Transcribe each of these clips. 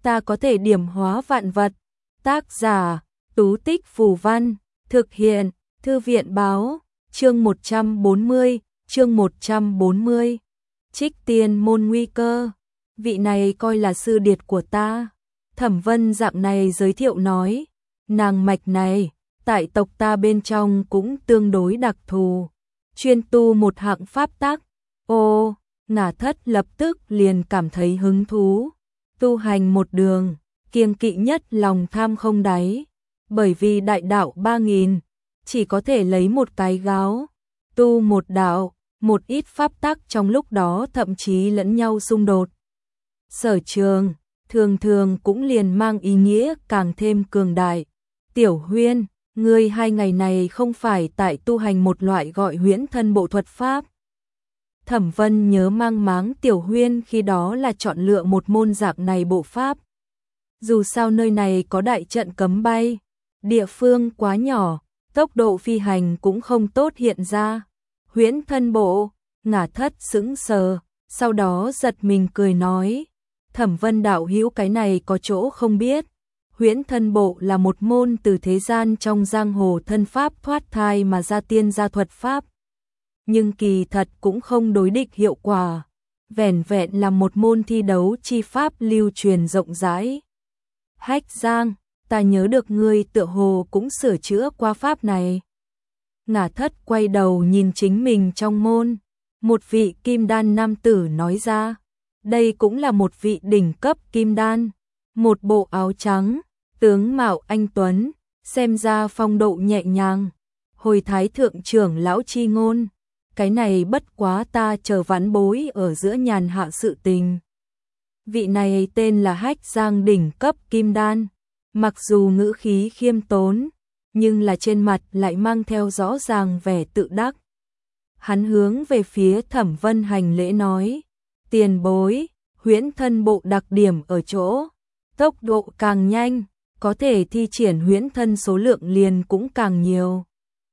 ta có thể điểm hóa vạn vật. Tác giả, Tú Tích Phù Văn, thực hiện, Thư viện Báo, chương 140. Trích tiên môn nguy cơ, vị này coi là sư điệt của ta. Thẩm Vân dạng này giới thiệu nói, nàng mạch này, tại tộc ta bên trong cũng tương đối đặc thù, chuyên tu một hạng pháp tắc. Ô, Ngả Thất lập tức liền cảm thấy hứng thú, tu hành một đường, kiêng kỵ nhất lòng tham không đáy, bởi vì đại đạo 3000, chỉ có thể lấy một cái gáo, tu một đạo, một ít pháp tắc trong lúc đó thậm chí lẫn nhau xung đột. Sở trường, thường thường cũng liền mang ý nghĩa càng thêm cường đại. Tiểu Huyên, ngươi 2 ngày này không phải tại tu hành một loại gọi huyễn thân bộ thuật pháp. Thẩm Vân nhớ mang máng Tiểu Huyên khi đó là chọn lựa một môn dạng này bộ pháp. Dù sao nơi này có đại trận cấm bay, địa phương quá nhỏ, tốc độ phi hành cũng không tốt hiện ra. Huyễn thân bộ, Ngả Thất sững sờ, sau đó giật mình cười nói, Thẩm Vân đạo hữu cái này có chỗ không biết. Huyễn thân bộ là một môn từ thế gian trong giang hồ thân pháp thoát thai mà ra tiên gia thuật pháp. Nhưng kỳ thật cũng không đối địch hiệu quả, vẻn vẹn là một môn thi đấu chi pháp lưu truyền rộng rãi. Hách Giang, ta nhớ được ngươi tựa hồ cũng sửa chữa qua pháp này. Ngả Thất quay đầu nhìn chính mình trong môn, một vị kim đan nam tử nói ra, đây cũng là một vị đỉnh cấp kim đan, một bộ áo trắng, tướng mạo anh tuấn, xem ra phong độ nhẹ nhàng, hồi thái thượng trưởng lão chi ngôn, cái này bất quá ta chờ vãn bối ở giữa nhàn hạ sự tình. Vị này tên là Hách Giang đỉnh cấp kim đan, mặc dù ngữ khí khiêm tốn, nhưng là trên mặt lại mang theo rõ ràng vẻ tự đắc. Hắn hướng về phía Thẩm Vân hành lễ nói, tiền bối, huyễn thân bộ đặc điểm ở chỗ, tốc độ càng nhanh, có thể thi triển huyễn thân số lượng liền cũng càng nhiều.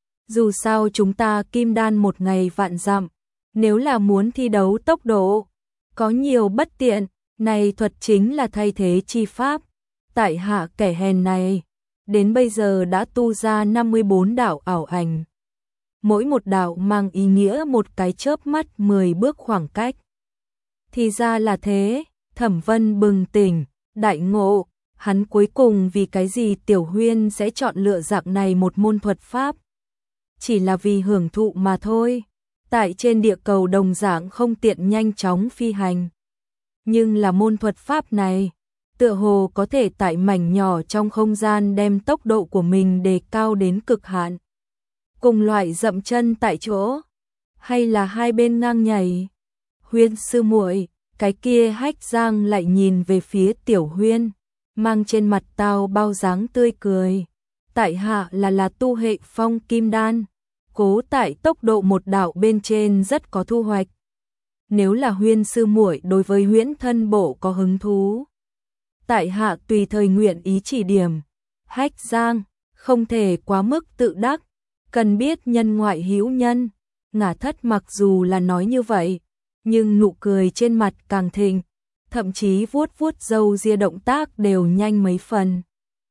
Dù sao chúng ta kim đan một ngày vạn dặm, nếu là muốn thi đấu tốc độ, có nhiều bất tiện, này thuật chính là thay thế chi pháp. Tại hạ kẻ hèn này, đến bây giờ đã tu ra 54 đạo ảo ảnh. Mỗi một đạo mang ý nghĩa một cái chớp mắt 10 bước khoảng cách. Thì ra là thế, Thẩm Vân bừng tỉnh, đại ngộ, hắn cuối cùng vì cái gì Tiểu Huyên sẽ chọn lựa dạng này một môn thuật pháp. Chỉ là vì hưởng thụ mà thôi, tại trên địa cầu đồng dạng không tiện nhanh chóng phi hành. Nhưng là môn thuật pháp này, tựa hồ có thể tại mảnh nhỏ trong không gian đem tốc độ của mình đề cao đến cực hạn. Cùng loại dậm chân tại chỗ, hay là hai bên ngang nhảy. Huyên sư muội, cái kia Hách Giang lại nhìn về phía Tiểu Huyên, mang trên mặt tao bao dáng tươi cười. Tại hạ là tu hệ phong kim đan, cố tại tốc độ một đạo bên trên rất có thu hoạch. Nếu là Huyên sư muội đối với huyễn thân bộ có hứng thú, tại hạ tùy thời nguyện ý chỉ điểm. Hách Giang, không thể quá mức tự đắc, cần biết nhân ngoại hữu nhân. Ngả Thất mặc dù là nói như vậy, nhưng nụ cười trên mặt càng thịnh, thậm chí vuốt vuốt râu ria động tác đều nhanh mấy phần.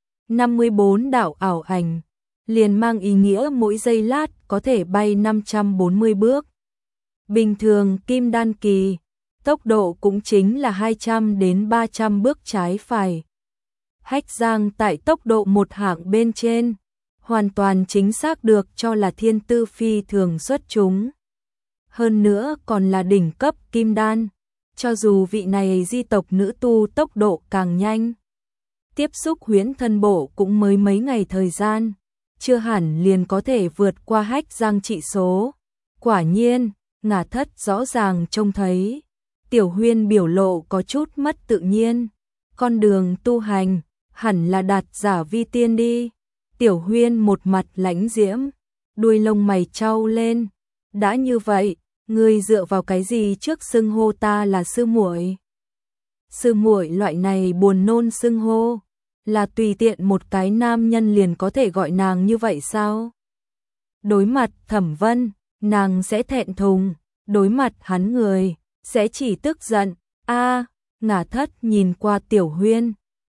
54 đạo ảo ảnh, liền mang ý nghĩa mỗi giây lát có thể bay 540 bước. Bình thường kim đan kỳ, tốc độ cũng chính là 200 đến 300 bước trái phải. Hách Giang tại tốc độ một hạng bên trên, hoàn toàn chính xác được cho là thiên tư phi thường xuất chúng. Hơn nữa còn là đỉnh cấp kim đan, cho dù vị này di tộc nữ tu tốc độ càng nhanh. Tiếp xúc huyễn thân bộ cũng mới mấy ngày thời gian, chưa hẳn liền có thể vượt qua Hách Giang trị số. Quả nhiên, Ngả Thất rõ ràng trông thấy, Tiểu Huyên biểu lộ có chút mất tự nhiên. Con đường tu hành, hẳn là đạt giả vi tiên đi. Tiểu Huyên một mặt lãnh diễm, đuôi lông mày trao lên. Đã như vậy, ngươi dựa vào cái gì trước xưng hô ta là sư muội? Sư muội loại này buồn nôn xưng hô, là tùy tiện một cái nam nhân liền có thể gọi nàng như vậy sao? Đối mặt Thẩm Vân, nàng sẽ thẹn thùng, đối mặt hắn người, sẽ chỉ tức giận. Ngả Thất nhìn qua Tiểu Huyên,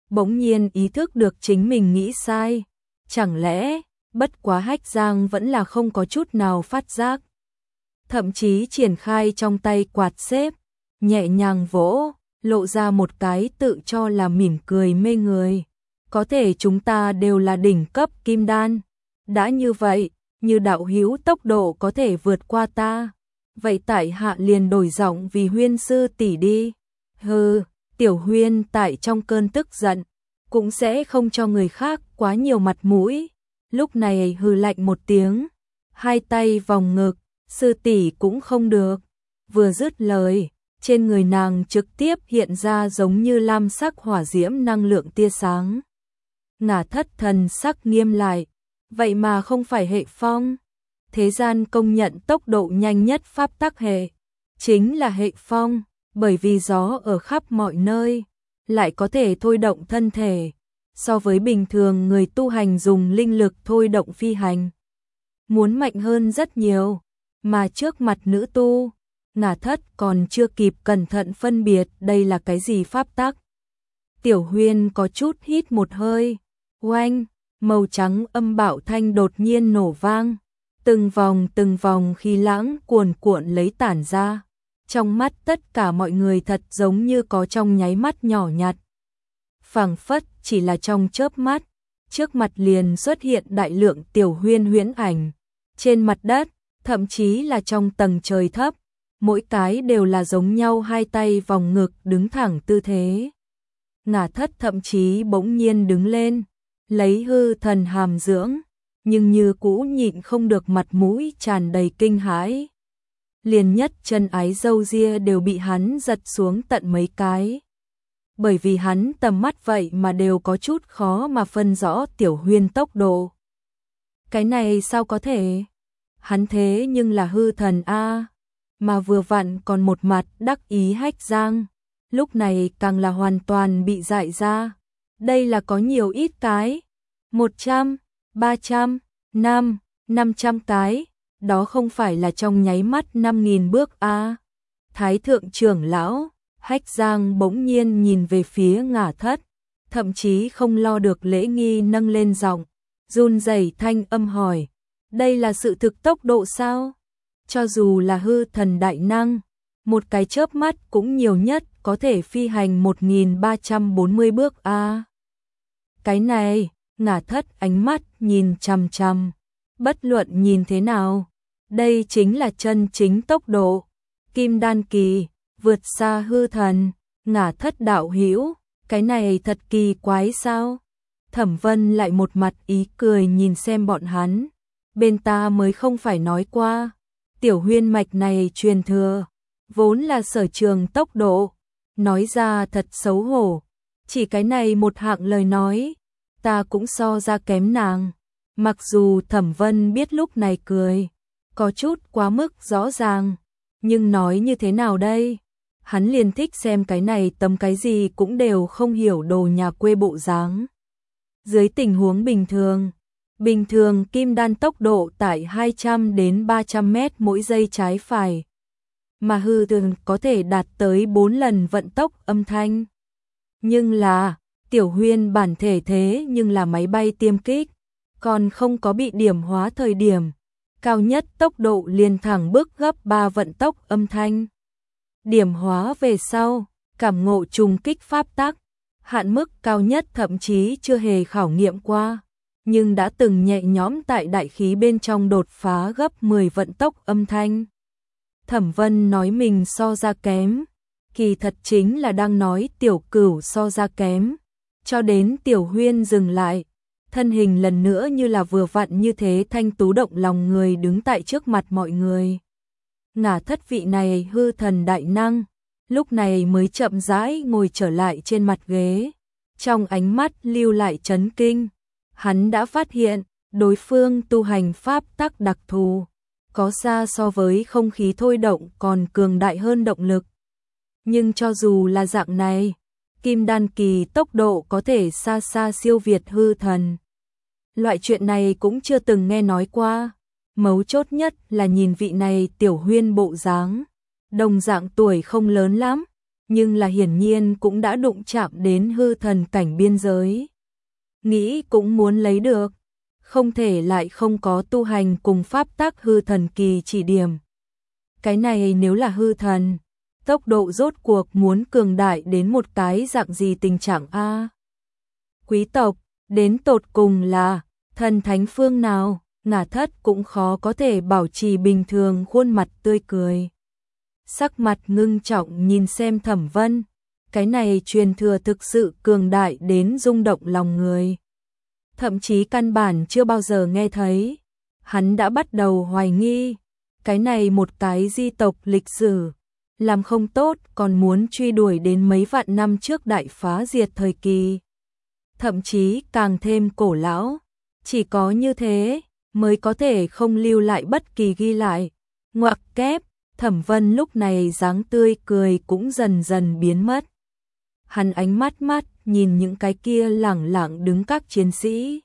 bỗng nhiên ý thức được chính mình nghĩ sai. Chẳng lẽ, bất quá Hách Giang vẫn là không có chút nào phát giác. Thậm chí triển khai trong tay quạt xếp, nhẹ nhàng vỗ, lộ ra một cái tự cho là mỉm cười mê người. Có thể chúng ta đều là đỉnh cấp kim đan. Đã như vậy, như đạo hữu tốc độ có thể vượt qua ta. Vậy tại hạ liền đổi giọng vì Huyên sư tỷ đi. Hừ, Tiểu Huyên tại trong cơn tức giận, cũng sẽ không cho người khác quá nhiều mặt mũi. Lúc này hừ lạnh một tiếng, hai tay vòng ngực, sư tỷ cũng không được. Vừa dứt lời, trên người nàng trực tiếp hiện ra giống như lam sắc hỏa diễm năng lượng tia sáng. Ngả Thất thần sắc nghiêm lại, vậy mà không phải hệ phong. Thế gian công nhận tốc độ nhanh nhất pháp tắc hệ, chính là hệ phong, bởi vì gió ở khắp mọi nơi, lại có thể thôi động thân thể, so với bình thường người tu hành dùng linh lực thôi động phi hành. Muốn mạnh hơn rất nhiều, mà trước mặt nữ tu, Ngả Thất còn chưa kịp cẩn thận phân biệt đây là cái gì pháp tắc. Tiểu Huyên có chút hít một hơi, oanh, màu trắng âm bạo thanh đột nhiên nổ vang, từng vòng khí lãng cuồn cuộn lấy tản ra. Trong mắt tất cả mọi người thật giống như có trong nháy mắt nhỏ nhặt. Phảng phất chỉ là trong chớp mắt, trước mặt liền xuất hiện đại lượng Tiểu Huyên huyễn ảnh. Trên mặt đất, thậm chí là trong tầng trời thấp, mỗi cái đều là giống nhau, hai tay vòng ngực đứng thẳng tư thế. Ngả Thất thậm chí bỗng nhiên đứng lên, lấy hư thần hàm dưỡng, nhưng như cũ nhịn không được mặt mũi tràn đầy kinh hãi. Liền nhất chân ái râu ria đều bị hắn giật xuống tận mấy cái. Bởi vì hắn tầm mắt vậy mà đều có chút khó mà phân rõ Tiểu Huyên tốc độ. Cái này sao có thể? Hắn thế nhưng là hư thần a, mà vừa vặn còn một mặt đắc ý Hách Giang, lúc này càng là hoàn toàn bị dại ra. Đây là có nhiều ít cái? 100, 300, 500 cái, đó không phải là trong nháy mắt 5.000 bước a. Thái thượng trưởng lão, Hách Giang bỗng nhiên nhìn về phía Ngả Thất, thậm chí không lo được lễ nghi nâng lên giọng, run rẩy thanh âm hỏi, đây là sự thực tốc độ sao? Cho dù là hư thần đại năng, một cái chớp mắt cũng nhiều nhất có thể phi hành 1.340 bước a. Cái này, Ngả Thất ánh mắt nhìn chằm chằm, bất luận nhìn thế nào, đây chính là chân chính tốc độ. Kim đan kỳ, vượt xa hư thần, Ngả Thất đạo hữu, cái này thật kỳ quái sao? Thẩm Vân lại một mặt ý cười nhìn xem bọn hắn, bên ta mới không phải nói qua, Tiểu Huyên mạch này truyền thừa, vốn là sở trường tốc độ, nói ra thật xấu hổ, chỉ cái này một hạng lời nói, ta cũng so ra kém nàng. Mặc dù Thẩm Vân biết lúc này cười, có chút quá mức rõ ràng, nhưng nói như thế nào đây? Hắn liền thích xem cái này tấm cái gì cũng đều không hiểu đồ nhà quê bộ dáng. Dưới tình huống bình thường kim đan tốc độ tại 200 đến 300 mét mỗi giây trái phải, mà hư thần có thể đạt tới 4 lần vận tốc âm thanh. Nhưng là, Tiểu Huyên bản thể thế nhưng là máy bay tiêm kích, còn không có bị điểm hóa thời điểm, cao nhất tốc độ liền thẳng bước gấp 3 vận tốc âm thanh. Điểm hóa về sau, cảm ngộ trùng kích pháp tắc, hạn mức cao nhất thậm chí chưa hề khảo nghiệm qua, nhưng đã từng nhẹ nhõm tại đại khí bên trong đột phá gấp 10 vận tốc âm thanh. Thẩm Vân nói mình so ra kém, kỳ thật chính là đang nói Tiểu Cửu so ra kém, cho đến Tiểu Huyên dừng lại, thân hình lần nữa như là vừa vặn như thế thanh tú động lòng người đứng tại trước mặt mọi người. Ngả Thất vị này hư thần đại năng, lúc này mới chậm rãi ngồi trở lại trên mặt ghế, trong ánh mắt lưu lại chấn kinh. Hắn đã phát hiện, đối phương tu hành pháp tắc đặc thù, có xa so với không khí thôi động còn cường đại hơn động lực. Nhưng cho dù là dạng này, kim đan kỳ tốc độ có thể xa xa siêu việt hư thần. Loại chuyện này cũng chưa từng nghe nói qua. Mấu chốt nhất là nhìn vị này Tiểu Huyên bộ dáng, đồng dạng tuổi không lớn lắm, nhưng là hiển nhiên cũng đã đụng chạm đến hư thần cảnh biên giới. Nghĩ cũng muốn lấy được, không thể lại không có tu hành cùng pháp tắc hư thần kỳ chỉ điểm. Cái này nếu là hư thần, tốc độ rốt cuộc muốn cường đại đến một cái dạng gì tình trạng a? Quý tộc, đến tột cùng là thần thánh phương nào, Ngả Thất cũng khó có thể bảo trì bình thường khuôn mặt tươi cười. Sắc mặt ngưng trọng nhìn xem Thẩm Vân, cái này truyền thừa thực sự cường đại đến rung động lòng người. Thậm chí căn bản chưa bao giờ nghe thấy, hắn đã bắt đầu hoài nghi, cái này một cái di tộc lịch sử, làm không tốt còn muốn truy đuổi đến mấy vạn năm trước đại phá diệt thời kỳ. Thậm chí càng thêm cổ lão, chỉ có như thế mới có thể không lưu lại bất kỳ ghi lại. Ngoặc kép, Thẩm Vân lúc này dáng tươi cười cũng dần dần biến mất. Hắn ánh mắt nhìn những cái kia lẳng lặng đứng các chiến sĩ.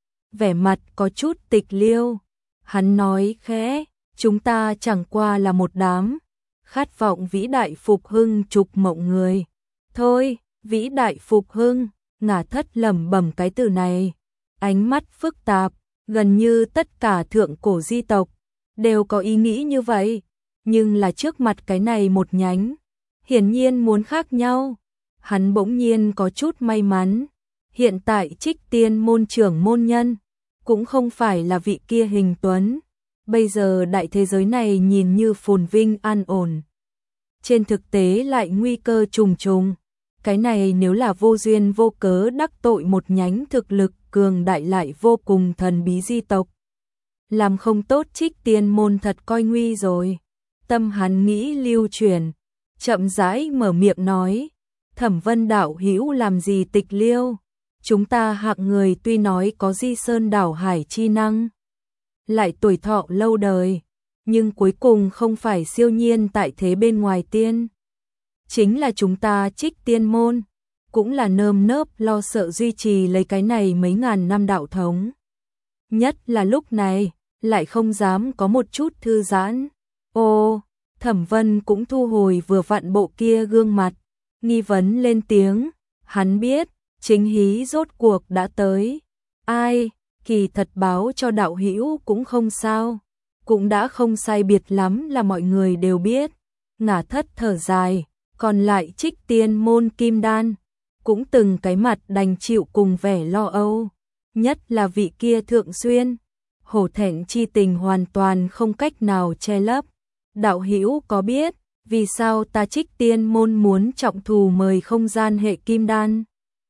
Vẻ mặt có chút tịch liêu. Hắn nói khẽ, chúng ta chẳng qua là một đám khát vọng vĩ đại phục hưng trục mộng người. Thôi, vĩ đại phục hưng, Ngả Thất lẩm bẩm cái từ này. Ánh mắt phức tạp, gần như tất cả thượng cổ di tộc đều có ý nghĩ như vậy. Nhưng là trước mặt cái này một nhánh, hiển nhiên muốn khác nhau. Hắn bỗng nhiên có chút may mắn, hiện tại Trích Tiên môn trưởng môn nhân cũng không phải là vị kia Hình Tuấn. Bây giờ đại thế giới này nhìn như phồn vinh an ổn, trên thực tế lại nguy cơ trùng trùng. Cái này nếu là vô duyên vô cớ đắc tội một nhánh thực lực cường đại lại vô cùng thần bí di tộc, làm không tốt Trích Tiên môn thật coi nguy rồi. Tâm hắn nghĩ lưu chuyển, chậm rãi mở miệng nói, Thẩm Vân đạo hữu làm gì tịch liêu, chúng ta hạng người tuy nói có di sơn đảo hải chi năng, lại tuổi thọ lâu đời, nhưng cuối cùng không phải siêu nhiên tại thế bên ngoài tiên. Chính là chúng ta Trích Tiên môn, cũng là nơm nớp lo sợ duy trì lấy cái này mấy ngàn năm đạo thống. Nhất là lúc này, lại không dám có một chút thư giãn. Ô, Thẩm Vân cũng thu hồi vừa vặn bộ kia gương mặt, nghi vấn lên tiếng, hắn biết, chính hí rốt cuộc đã tới. Ai, kỳ thật báo cho đạo hữu cũng không sao, cũng đã không sai biệt lắm là mọi người đều biết. Ngả Thất thở dài, còn lại Trích Tiên môn kim đan, cũng từng cái mặt đành chịu cùng vẻ lo âu, nhất là vị kia Thượng Xuyên, hổ thẹn chi tình hoàn toàn không cách nào che lấp. Đạo hữu có biết, vì sao ta Trích Tiên môn muốn trọng thù mời không gian hệ kim đan?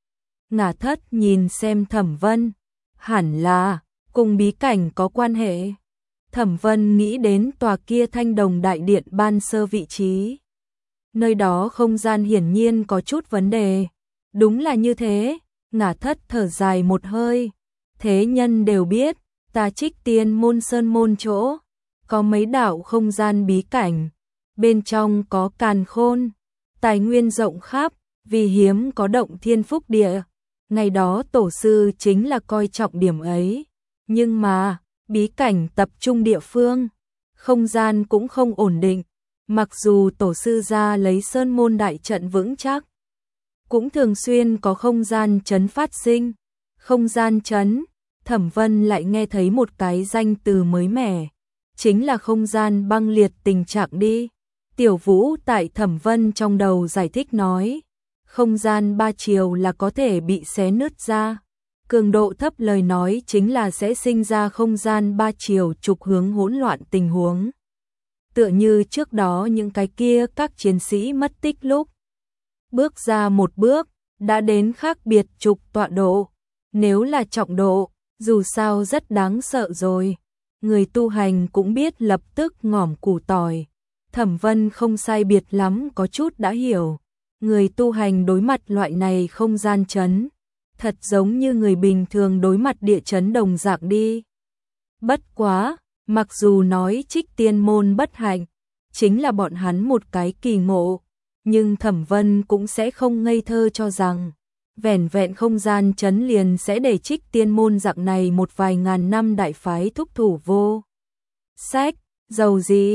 Ngả Thất nhìn xem Thẩm Vân, hẳn là cùng bí cảnh có quan hệ. Thẩm Vân nghĩ đến tòa kia Thanh Đồng đại điện ban sơ vị trí. Nơi đó không gian hiển nhiên có chút vấn đề. Đúng là như thế, Ngả Thất thở dài một hơi. Thế nhân đều biết, ta Trích Tiên môn sơn môn chỗ có mấy đạo không gian bí cảnh, bên trong có càn khôn, tài nguyên rộng khắp, vì hiếm có động thiên phúc địa. Ngày đó tổ sư chính là coi trọng điểm ấy, nhưng mà bí cảnh tập trung địa phương, không gian cũng không ổn định. Mặc dù tổ sư ra lấy sơn môn đại trận vững chắc, cũng thường xuyên có không gian chấn phát sinh. Không gian chấn, Thẩm Vân lại nghe thấy một cái danh từ mới mẻ, chính là không gian băng liệt tình trạng đi. Tiểu Vũ tại Thẩm Vân trong đầu giải thích nói, không gian ba chiều là có thể bị xé nứt ra. Cường độ thấp lời nói chính là sẽ sinh ra không gian ba chiều trục hướng hỗn loạn tình huống. Tựa như trước đó những cái kia các chiến sĩ mất tích lúc bước ra một bước, đã đến khác biệt trục tọa độ. Nếu là trọng độ, dù sao rất đáng sợ rồi. Người tu hành cũng biết lập tức ngỏm củ tỏi. Thẩm Vân không sai biệt lắm có chút đã hiểu. Người tu hành đối mặt loại này không gian chấn, thật giống như người bình thường đối mặt địa chấn đồng dạng đi. Bất quá, mặc dù nói Trích Tiên môn bất hạnh, chính là bọn hắn một cái kỳ ngộ, nhưng Thẩm Vân cũng sẽ không ngây thơ cho rằng vẻn vẹn không gian chấn liền sẽ để Trích Tiên môn dạng này một vài ngàn năm đại phái thúc thủ vô sách. Dầu gì,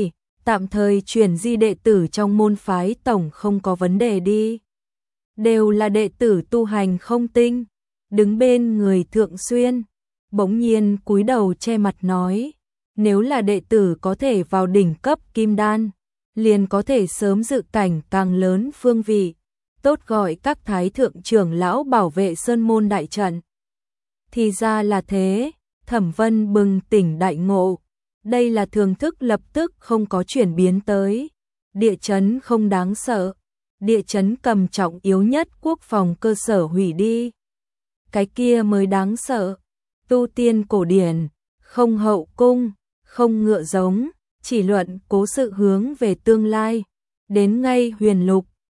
tạm thời chuyển di đệ tử trong môn phái tổng không có vấn đề đi. Đều là đệ tử tu hành không tinh, đứng bên người Thượng Xuyên, bỗng nhiên cúi đầu che mặt nói, nếu là đệ tử có thể vào đỉnh cấp kim đan, liền có thể sớm dự cảnh càng lớn phương vị, tốt gọi các thái thượng trưởng lão bảo vệ sơn môn đại trận. Thì ra là thế, Thẩm Vân bừng tỉnh đại ngộ, đây là thường thức lập tức không có chuyển biến tới. Địa chấn không đáng sợ, địa chấn cầm trọng yếu nhất quốc phòng cơ sở hủy đi. Cái kia mới đáng sợ, tu tiên cổ điển, không hậu cung, không ngựa giống, chỉ luận cố sự hướng về tương lai. Đến ngay huyền lục,